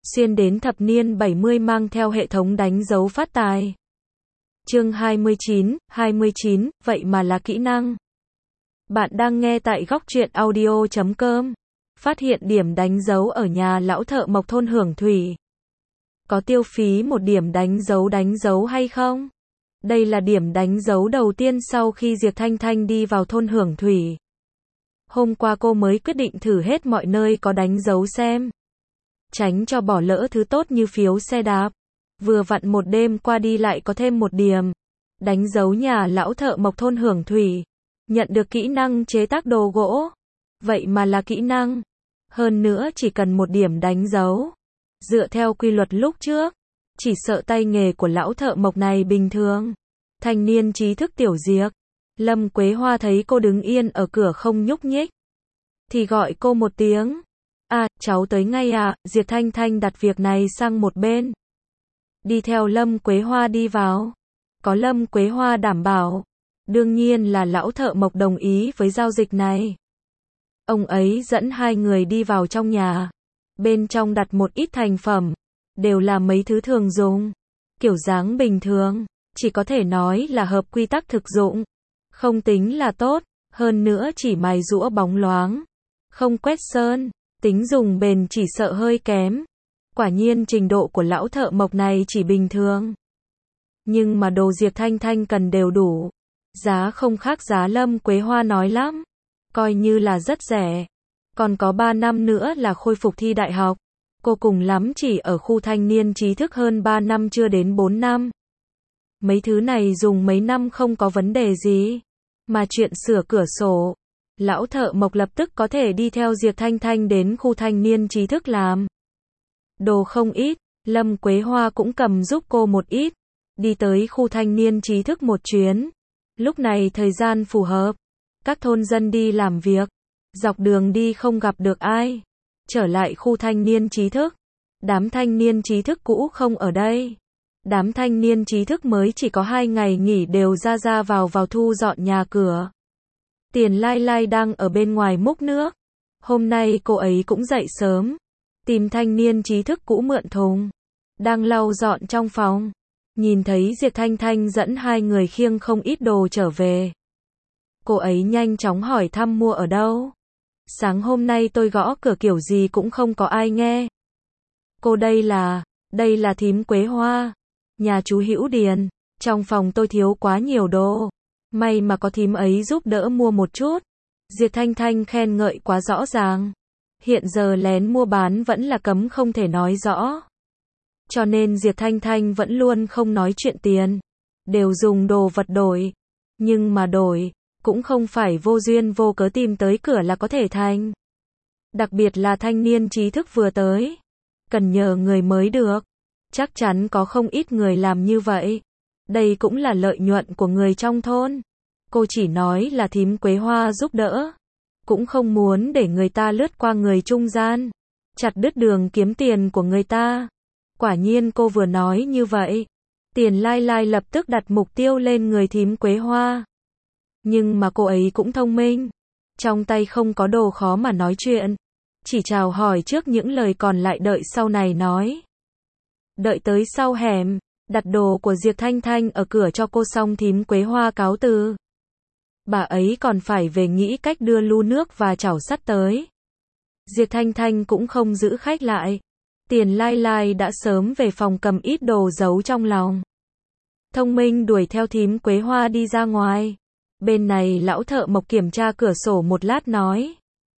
xuyên đến thập niên 70 mang theo hệ thống đánh dấu phát tài. Chương 29, vậy mà là kỹ năng. Bạn đang nghe tại góc truyện audio.com. Phát hiện điểm đánh dấu ở nhà lão thợ mộc thôn Hưởng Thủy. Có tiêu phí một điểm đánh dấu hay không? Đây là điểm đánh dấu đầu tiên sau khi Diệp Thanh Thanh đi vào thôn Hưởng Thủy. Hôm qua cô mới quyết định thử hết mọi nơi có đánh dấu xem. Tránh cho bỏ lỡ thứ tốt như phiếu xe đạp. Vừa vặn một đêm qua đi lại có thêm một điểm. Đánh dấu nhà lão thợ mộc thôn Hưởng Thủy. Nhận được kỹ năng chế tác đồ gỗ. Vậy mà là kỹ năng. Hơn nữa chỉ cần một điểm đánh dấu. Dựa theo quy luật lúc trước. Chỉ sợ tay nghề của lão thợ mộc này bình thường. Thanh niên trí thức tiểu Diệp. Lâm Quế Hoa thấy cô đứng yên ở cửa không nhúc nhích. Thì gọi cô một tiếng. À, cháu tới ngay à, Diệp Thanh Thanh đặt việc này sang một bên. Đi theo Lâm Quế Hoa đi vào. Có Lâm Quế Hoa đảm bảo. Đương nhiên là lão thợ mộc đồng ý với giao dịch này. Ông ấy dẫn hai người đi vào trong nhà. Bên trong đặt một ít thành phẩm. Đều là mấy thứ thường dùng. Kiểu dáng bình thường. Chỉ có thể nói là hợp quy tắc thực dụng. Không tính là tốt. Hơn nữa chỉ mài rũa bóng loáng. Không quét sơn. Tính dùng bền chỉ sợ hơi kém. Quả nhiên trình độ của lão thợ mộc này chỉ bình thường. Nhưng mà đồ Diệp Thanh Thanh cần đều đủ. Giá không khác giá Lâm Quế Hoa nói lắm. Coi như là rất rẻ. Còn có 3 năm nữa là khôi phục thi đại học. Cô cùng lắm chỉ ở khu thanh niên trí thức hơn 3 năm chưa đến 4 năm. Mấy thứ này dùng mấy năm không có vấn đề gì. Mà chuyện sửa cửa sổ. Lão thợ mộc lập tức có thể đi theo Diệp Thanh Thanh đến khu thanh niên trí thức làm. Đồ không ít, Lâm Quế Hoa cũng cầm giúp cô một ít. Đi tới khu thanh niên trí thức một chuyến. Lúc này thời gian phù hợp. Các thôn dân đi làm việc. Dọc đường đi không gặp được ai. Trở lại khu thanh niên trí thức. Đám thanh niên trí thức cũ không ở đây. Đám thanh niên trí thức mới chỉ có 2 ngày nghỉ đều ra vào thu dọn nhà cửa. Tiền Lai Lai đang ở bên ngoài múc nước. Hôm nay cô ấy cũng dậy sớm. Tìm thanh niên trí thức cũ mượn thùng. Đang lau dọn trong phòng. Nhìn thấy Diệp Thanh Thanh dẫn hai người khiêng không ít đồ trở về. Cô ấy nhanh chóng hỏi thăm mua ở đâu. Sáng hôm nay tôi gõ cửa kiểu gì cũng không có ai nghe. Cô đây là thím Quế Hoa. Nhà chú Hữu Điền. Trong phòng tôi thiếu quá nhiều đồ. May mà có thím ấy giúp đỡ mua một chút. Diệp Thanh Thanh khen ngợi quá rõ ràng. Hiện giờ lén mua bán vẫn là cấm không thể nói rõ. Cho nên Diệp Thanh Thanh vẫn luôn không nói chuyện tiền. Đều dùng đồ vật đổi. Nhưng mà đổi, cũng không phải vô duyên vô cớ tìm tới cửa là có thể thành. Đặc biệt là thanh niên trí thức vừa tới. Cần nhờ người mới được. Chắc chắn có không ít người làm như vậy. Đây cũng là lợi nhuận của người trong thôn. Cô chỉ nói là thím Quế Hoa giúp đỡ. Cũng không muốn để người ta lướt qua người trung gian. Chặt đứt đường kiếm tiền của người ta. Quả nhiên cô vừa nói như vậy. Tiền Lai Lai lập tức đặt mục tiêu lên người thím Quế Hoa. Nhưng mà cô ấy cũng thông minh. Trong tay không có đồ khó mà nói chuyện. Chỉ chào hỏi trước những lời còn lại đợi sau này nói. Đợi tới sau hẻm. Đặt đồ của Diệp Thanh Thanh ở cửa cho cô xong thím Quế Hoa cáo từ. Bà ấy còn phải về nghĩ cách đưa lu nước và chảo sắt tới. Diệp Thanh Thanh cũng không giữ khách lại. Tiền Lai Lai đã sớm về phòng cầm ít đồ giấu trong lòng. Thông minh đuổi theo thím Quế Hoa đi ra ngoài. Bên này lão thợ mộc kiểm tra cửa sổ một lát nói.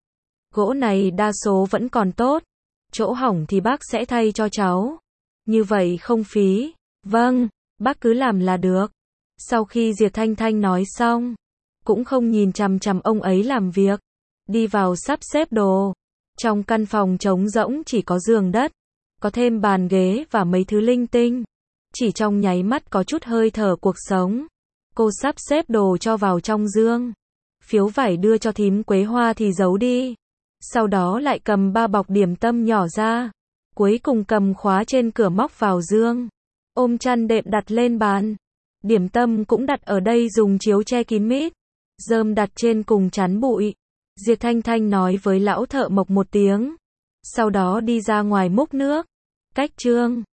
Gỗ này đa số vẫn còn tốt. Chỗ hỏng thì bác sẽ thay cho cháu. Như vậy không phí. Vâng, bác cứ làm là được. Sau khi Diệp Thanh Thanh nói xong, cũng không nhìn chằm chằm ông ấy làm việc. Đi vào sắp xếp đồ. Trong căn phòng trống rỗng chỉ có giường đất. Có thêm bàn ghế và mấy thứ linh tinh. Chỉ trong nháy mắt có chút hơi thở cuộc sống. Cô sắp xếp đồ cho vào trong dương. Phiếu vải đưa cho thím Quế Hoa thì giấu đi. Sau đó lại cầm 3 bọc điểm tâm nhỏ ra. Cuối cùng cầm khóa trên cửa móc vào dương. Ôm chăn đệm đặt lên bàn. Điểm tâm cũng đặt ở đây dùng chiếu che kín mít. Rơm đặt trên cùng chắn bụi. Diệp Thanh Thanh nói với lão thợ mộc một tiếng. Sau đó đi ra ngoài múc nước. Cách chương